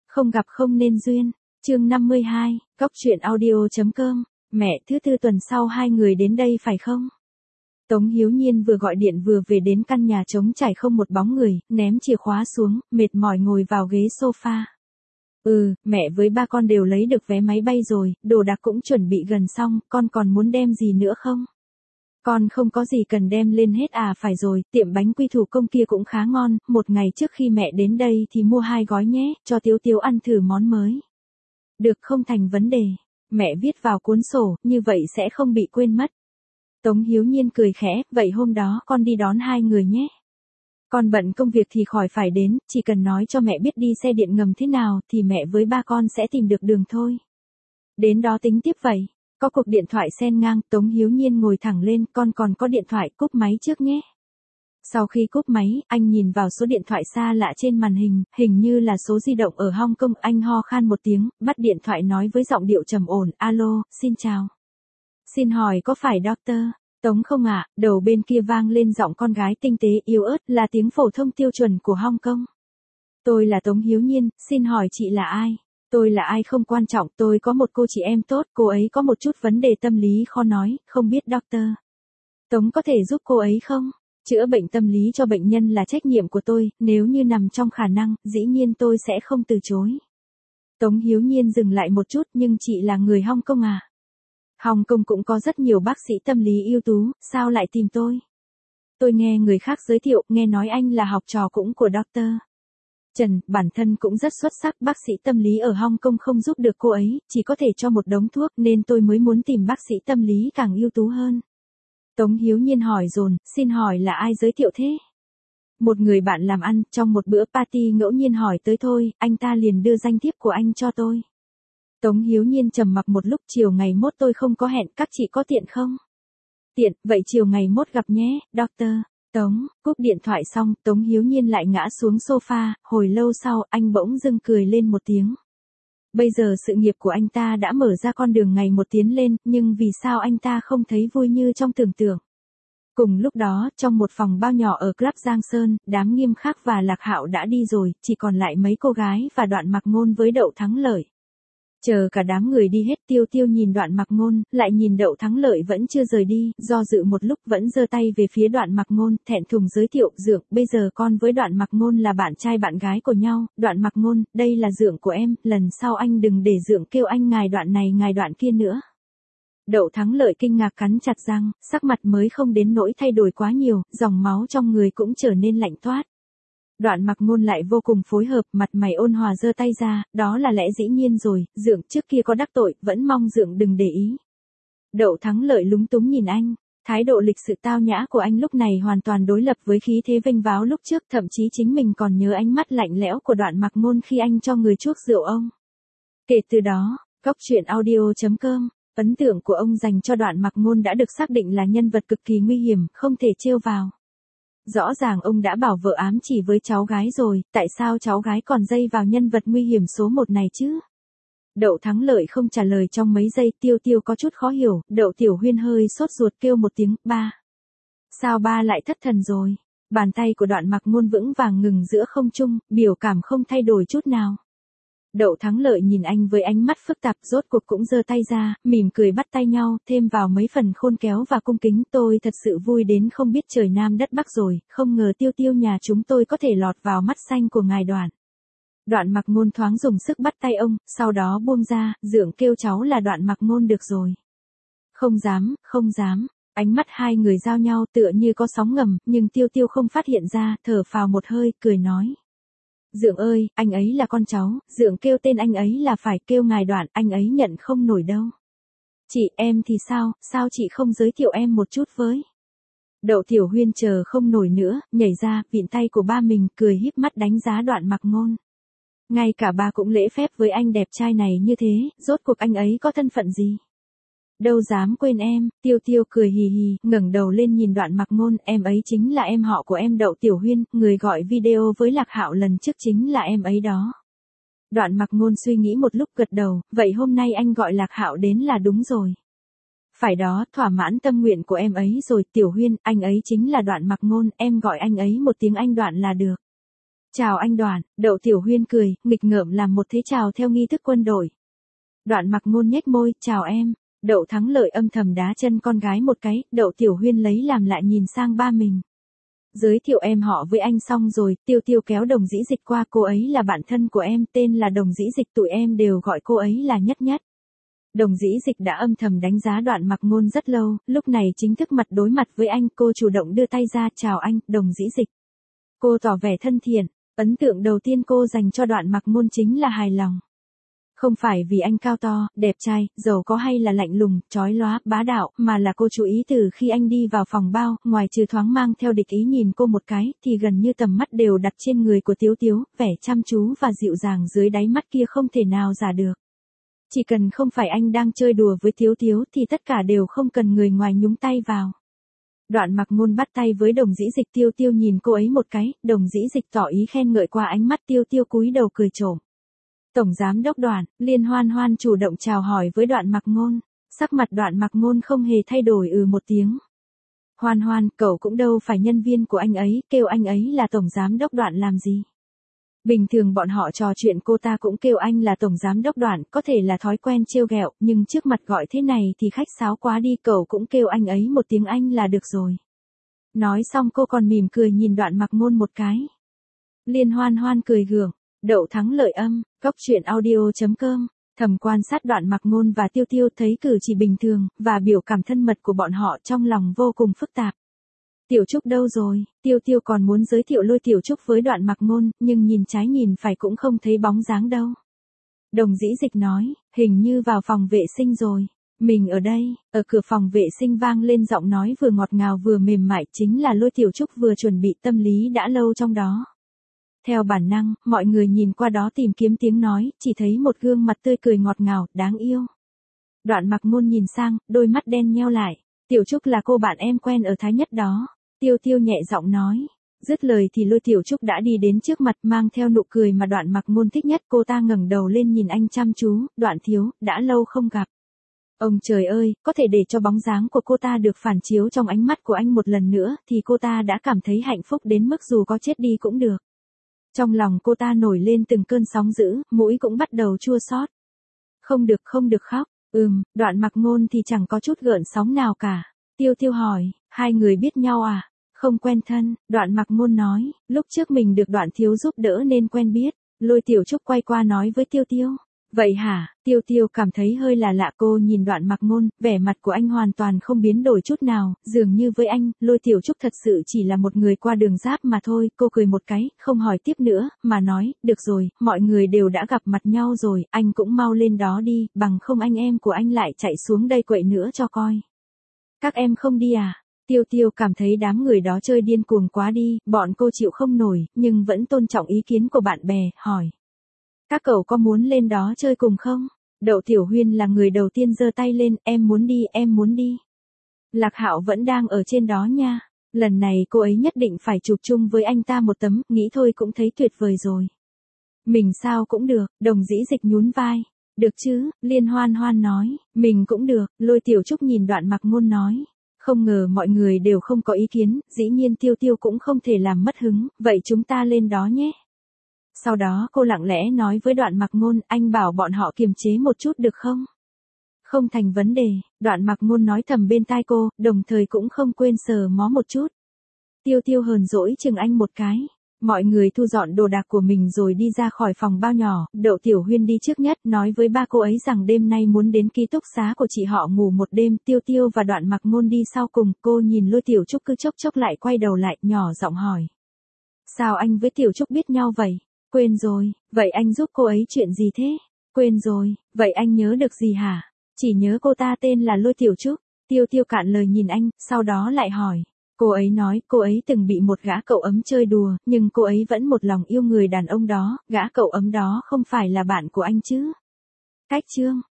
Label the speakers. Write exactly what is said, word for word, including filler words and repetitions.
Speaker 1: Không gặp không nên duyên. Chương năm mươi hai, Cóc truyện audio.com. Mẹ, thứ tư tuần sau hai người đến đây phải không? Tống Hiếu Nhiên vừa gọi điện vừa về đến căn nhà trống trải không một bóng người, ném chìa khóa xuống, mệt mỏi ngồi vào ghế sofa. Ừ, mẹ với ba con đều lấy được vé máy bay rồi, đồ đạc cũng chuẩn bị gần xong, con còn muốn đem gì nữa không? Con không có gì cần đem lên hết à, phải rồi, tiệm bánh quy thủ công kia cũng khá ngon, một ngày trước khi mẹ đến đây thì mua hai gói nhé, cho Tiếu Tiếu ăn thử món mới. Được, không thành vấn đề. Mẹ viết vào cuốn sổ, như vậy sẽ không bị quên mất. Tống Hiếu Nhiên cười khẽ, vậy hôm đó con đi đón hai người nhé. Con bận công việc thì khỏi phải đến, chỉ cần nói cho mẹ biết đi xe điện ngầm thế nào thì mẹ với ba con sẽ tìm được đường thôi. Đến đó tính tiếp vậy. Có cuộc điện thoại xen ngang, Tống Hiếu Nhiên ngồi thẳng lên, con còn có điện thoại, cúp máy trước nhé. Sau khi cúp máy, anh nhìn vào số điện thoại xa lạ trên màn hình, hình như là số di động ở Hong Kong, anh ho khan một tiếng, bắt điện thoại nói với giọng điệu trầm ổn, alo, xin chào. Xin hỏi có phải Doctor Tống không ạ? Đầu bên kia vang lên giọng con gái tinh tế yếu ớt, là tiếng phổ thông tiêu chuẩn của Hong Kong. Tôi là Tống Hiếu Nhiên, xin hỏi chị là ai? Tôi là ai không quan trọng, tôi có một cô chị em tốt, cô ấy có một chút vấn đề tâm lý khó nói, không biết Doctor Tống có thể giúp cô ấy không? Chữa bệnh tâm lý cho bệnh nhân là trách nhiệm của tôi, nếu như nằm trong khả năng, dĩ nhiên tôi sẽ không từ chối. Tống Hiếu Nhiên dừng lại một chút, nhưng chị là người Hong Kong à? Hong Kong cũng có rất nhiều bác sĩ tâm lý ưu tú, sao lại tìm tôi? Tôi nghe người khác giới thiệu, nghe nói anh là học trò cũng của Doctor Trần, bản thân cũng rất xuất sắc, bác sĩ tâm lý ở Hong Kong không giúp được cô ấy, chỉ có thể cho một đống thuốc, nên tôi mới muốn tìm bác sĩ tâm lý càng ưu tú hơn. Tống Hiếu Nhiên hỏi dồn, xin hỏi là ai giới thiệu thế? Một người bạn làm ăn, trong một bữa party ngẫu nhiên hỏi tới thôi, anh ta liền đưa danh thiếp của anh cho tôi. Tống Hiếu Nhiên trầm mặc một lúc, chiều ngày mốt tôi không có hẹn, các chị có tiện không? Tiện, vậy chiều ngày mốt gặp nhé, Doctor Tống. Cúp điện thoại xong, Tống Hiếu Nhiên lại ngã xuống sofa, hồi lâu sau, anh bỗng dưng cười lên một tiếng. Bây giờ sự nghiệp của anh ta đã mở ra con đường ngày một tiến lên, nhưng vì sao anh ta không thấy vui như trong tưởng tượng? Cùng lúc đó, trong một phòng bao nhỏ ở Club Giang Sơn, Đám Nghiêm Khắc và Lạc Hạo đã đi rồi, chỉ còn lại mấy cô gái và Đoạn Mặc Ngôn với Đậu Thắng Lợi. Chờ cả đám người đi hết, Tiêu Tiêu nhìn Đoạn Mặc Ngôn, lại nhìn Đậu Thắng Lợi vẫn chưa rời đi, do dự một lúc vẫn giơ tay về phía Đoạn Mặc Ngôn, thẹn thùng giới thiệu, Dượng, bây giờ con với Đoạn Mặc Ngôn là bạn trai bạn gái của nhau, Đoạn Mặc Ngôn, đây là Dượng của em, lần sau anh đừng để Dượng kêu anh ngài Đoạn này ngài Đoạn kia nữa. Đậu Thắng Lợi kinh ngạc cắn chặt răng, sắc mặt mới không đến nỗi thay đổi quá nhiều, dòng máu trong người cũng trở nên lạnh toát. Đoạn Mặc Ngôn lại vô cùng phối hợp, mặt mày ôn hòa giơ tay ra, đó là lẽ dĩ nhiên rồi, Dượng trước kia có đắc tội, vẫn mong Dượng đừng để ý. Đậu Thắng Lợi lúng túng nhìn anh, thái độ lịch sự tao nhã của anh lúc này hoàn toàn đối lập với khí thế vênh váo lúc trước, thậm chí chính mình còn nhớ ánh mắt lạnh lẽo của Đoạn Mặc Ngôn khi anh cho người chuốc rượu ông. Kể từ đó, Cóc truyện audio.com, ấn tượng của ông dành cho Đoạn Mặc Ngôn đã được xác định là nhân vật cực kỳ nguy hiểm, không thể trêu vào. Rõ ràng ông đã bảo vợ ám chỉ với cháu gái rồi, tại sao cháu gái còn dây vào nhân vật nguy hiểm số một này chứ? Đậu Thắng Lợi không trả lời trong mấy giây, Tiêu Tiêu có chút khó hiểu, Đậu Tiểu Huyên hơi sốt ruột kêu một tiếng, ba. Sao ba lại thất thần rồi? Bàn tay của Đoạn Mặc Ngôn vững vàng ngừng giữa không trung, biểu cảm không thay đổi chút nào. Đậu Thắng Lợi nhìn anh với ánh mắt phức tạp, rốt cuộc cũng giơ tay ra, mỉm cười bắt tay nhau, thêm vào mấy phần khôn khéo và cung kính, tôi thật sự vui đến không biết trời Nam đất Bắc rồi, không ngờ Tiêu Tiêu nhà chúng tôi có thể lọt vào mắt xanh của ngài Đoạn. Đoạn Mặc Ngôn thoáng dùng sức bắt tay ông, sau đó buông ra, Dượng kêu cháu là Đoạn Mặc Ngôn được rồi. Không dám, không dám. Ánh mắt hai người giao nhau tựa như có sóng ngầm, nhưng Tiêu Tiêu không phát hiện ra, thở phào một hơi, cười nói. Dượng ơi, anh ấy là con cháu, Dượng kêu tên anh ấy là phải kêu ngài Đoạn, anh ấy nhận không nổi đâu. Chị, em thì sao, sao chị không giới thiệu em một chút với? Đậu Tiểu Huyên chờ không nổi nữa, nhảy ra, vịn tay của ba mình, cười híp mắt đánh giá Đoạn Mặc Ngôn. Ngay cả ba cũng lễ phép với anh đẹp trai này như thế, rốt cuộc anh ấy có thân phận gì? Đâu dám quên em, Tiêu Tiêu cười hì hì, ngẩng đầu lên nhìn Đoạn Mặc Ngôn, em ấy chính là em họ của em Đậu Tiểu Huyên, người gọi video với Lạc Hạo lần trước chính là em ấy đó. Đoạn Mặc Ngôn suy nghĩ một lúc gật đầu, vậy hôm nay anh gọi Lạc Hạo đến là đúng rồi. Phải đó, thỏa mãn tâm nguyện của em ấy rồi, Tiểu Huyên, anh ấy chính là Đoạn Mặc Ngôn, em gọi anh ấy một tiếng anh Đoạn là được. Chào anh Đoạn, Đậu Tiểu Huyên cười, nghịch ngợm làm một thế chào theo nghi thức quân đội. Đoạn Mặc Ngôn nhếch môi, chào em. Đậu Thắng Lợi âm thầm đá chân con gái một cái, Đậu Tiểu Huyên lấy làm lại nhìn sang ba mình. Giới thiệu em họ với anh xong rồi, Tiêu Tiêu kéo Đồng Dĩ Dịch qua, cô ấy là bạn thân của em, tên là Đồng Dĩ Dịch, tụi em đều gọi cô ấy là Nhất Nhất. Đồng Dĩ Dịch đã âm thầm đánh giá Đoạn Mặc Ngôn rất lâu, lúc này chính thức mặt đối mặt với anh, cô chủ động đưa tay ra, chào anh, Đồng Dĩ Dịch. Cô tỏ vẻ thân thiện, ấn tượng đầu tiên cô dành cho Đoạn Mặc Ngôn chính là hài lòng. Không phải vì anh cao to, đẹp trai, giàu có hay là lạnh lùng, chói lóa, bá đạo, mà là cô chú ý từ khi anh đi vào phòng bao, ngoài trừ thoáng mang theo địch ý nhìn cô một cái, thì gần như tầm mắt đều đặt trên người của Tiếu Tiếu, vẻ chăm chú và dịu dàng dưới đáy mắt kia không thể nào giả được. Chỉ cần không phải anh đang chơi đùa với Tiếu Tiếu thì tất cả đều không cần người ngoài nhúng tay vào. Đoạn Mặc Ngôn bắt tay với Đồng Dĩ Dịch, Tiêu Tiêu nhìn cô ấy một cái, Đồng Dĩ Dịch tỏ ý khen ngợi qua ánh mắt Tiêu Tiêu cúi đầu cười trộm. Tổng giám đốc Đoạn, Liên Hoan Hoan chủ động chào hỏi với Đoạn Mặc Ngôn, sắc mặt Đoạn Mặc Ngôn không hề thay đổi, ừ một tiếng. Hoan Hoan, cậu cũng đâu phải nhân viên của anh ấy, kêu anh ấy là tổng giám đốc Đoạn làm gì? Bình thường bọn họ trò chuyện cô ta cũng kêu anh là tổng giám đốc Đoạn, có thể là thói quen trêu ghẹo, nhưng trước mặt gọi thế này thì khách sáo quá đi, cậu cũng kêu anh ấy một tiếng anh là được rồi. Nói xong cô còn mỉm cười nhìn Đoạn Mặc Ngôn một cái. Liên Hoan Hoan cười gượng. Đậu Thắng Lợi âm, góc truyện audio chấm com, thầm quan sát Đoạn Mặc Ngôn và Tiêu Tiêu, thấy cử chỉ bình thường, và biểu cảm thân mật của bọn họ, trong lòng vô cùng phức tạp. Tiểu Trúc đâu rồi? Tiêu Tiêu còn muốn giới thiệu Lôi Tiểu Trúc với Đoạn Mặc Ngôn, nhưng nhìn trái nhìn phải cũng không thấy bóng dáng đâu. Đồng Dĩ Dịch nói, hình như vào phòng vệ sinh rồi. Mình ở đây. Ở cửa phòng vệ sinh vang lên giọng nói vừa ngọt ngào vừa mềm mại, chính là Lôi Tiểu Trúc vừa chuẩn bị tâm lý đã lâu trong đó. Theo bản năng, mọi người nhìn qua đó tìm kiếm tiếng nói, chỉ thấy một gương mặt tươi cười ngọt ngào, đáng yêu. Đoạn Mặc Ngôn nhìn sang, đôi mắt đen nheo lại. Tiểu Trúc là cô bạn em quen ở Thái Nhất đó. Tiêu Tiêu nhẹ giọng nói. Dứt lời thì Lôi Tiểu Trúc đã đi đến trước mặt, mang theo nụ cười mà Đoạn Mặc Ngôn thích nhất. Cô ta ngẩng đầu lên nhìn anh chăm chú, Đoạn thiếu, đã lâu không gặp. Ông trời ơi, có thể để cho bóng dáng của cô ta được phản chiếu trong ánh mắt của anh một lần nữa, thì cô ta đã cảm thấy hạnh phúc đến mức dù có chết đi cũng được. Trong lòng cô ta nổi lên từng cơn sóng dữ, mũi cũng bắt đầu chua xót. Không được không được khóc, ừm, Đoạn Mặc Ngôn thì chẳng có chút gợn sóng nào cả. Tiêu Tiêu hỏi, hai người biết nhau à? Không quen thân, Đoạn Mặc Ngôn nói, lúc trước mình được Đoạn thiếu giúp đỡ nên quen biết. Lôi Tiểu Trúc quay qua nói với Tiêu Tiêu. Vậy hả? Tiêu Tiêu cảm thấy hơi là lạ, cô nhìn Đoạn Mặc Ngôn, vẻ mặt của anh hoàn toàn không biến đổi chút nào, dường như với anh, Lôi Tiểu Trúc thật sự chỉ là một người qua đường giáp mà thôi. Cô cười một cái, không hỏi tiếp nữa, mà nói, được rồi, mọi người đều đã gặp mặt nhau rồi, anh cũng mau lên đó đi, bằng không anh em của anh lại chạy xuống đây quậy nữa cho coi. Các em không đi à? Tiêu Tiêu cảm thấy đám người đó chơi điên cuồng quá đi, bọn cô chịu không nổi, nhưng vẫn tôn trọng ý kiến của bạn bè, hỏi. Các cậu có muốn lên đó chơi cùng không? Đậu Tiểu Huyên là người đầu tiên giơ tay lên, em muốn đi, em muốn đi. Lạc Hạo vẫn đang ở trên đó nha. Lần này cô ấy nhất định phải chụp chung với anh ta một tấm, nghĩ thôi cũng thấy tuyệt vời rồi. Mình sao cũng được, Đồng Dĩ Dịch nhún vai. Được chứ, Liên Hoan Hoan nói, mình cũng được, Lôi Tiểu Trúc nhìn Đoạn Mặc Ngôn nói. Không ngờ mọi người đều không có ý kiến, dĩ nhiên Tiêu Tiêu cũng không thể làm mất hứng, vậy chúng ta lên đó nhé. Sau đó cô lặng lẽ nói với Đoạn Mặc Ngôn, anh bảo bọn họ kiềm chế một chút được không? Không thành vấn đề, Đoạn Mặc Ngôn nói thầm bên tai cô, đồng thời cũng không quên sờ mó một chút. Tiêu Tiêu hờn dỗi chừng anh một cái. Mọi người thu dọn đồ đạc của mình rồi đi ra khỏi phòng bao nhỏ, Đậu Tiểu Huyên đi trước nhất, nói với ba cô ấy rằng đêm nay muốn đến ký túc xá của chị họ ngủ một đêm. Tiêu Tiêu và Đoạn Mặc Ngôn đi sau cùng, cô nhìn Lôi Tiểu Trúc cứ chốc chốc lại quay đầu lại, nhỏ giọng hỏi. Sao anh với Tiểu Trúc biết nhau vậy? Quên rồi, vậy anh giúp cô ấy chuyện gì thế? Quên rồi, vậy anh nhớ được gì hả? Chỉ nhớ cô ta tên là Lôi Tiểu Trúc. Tiêu Tiêu cạn lời nhìn anh, sau đó lại hỏi. Cô ấy nói, cô ấy từng bị một gã cậu ấm chơi đùa, nhưng cô ấy vẫn một lòng yêu người đàn ông đó, gã cậu ấm đó không phải là bạn của anh chứ? Cách chương.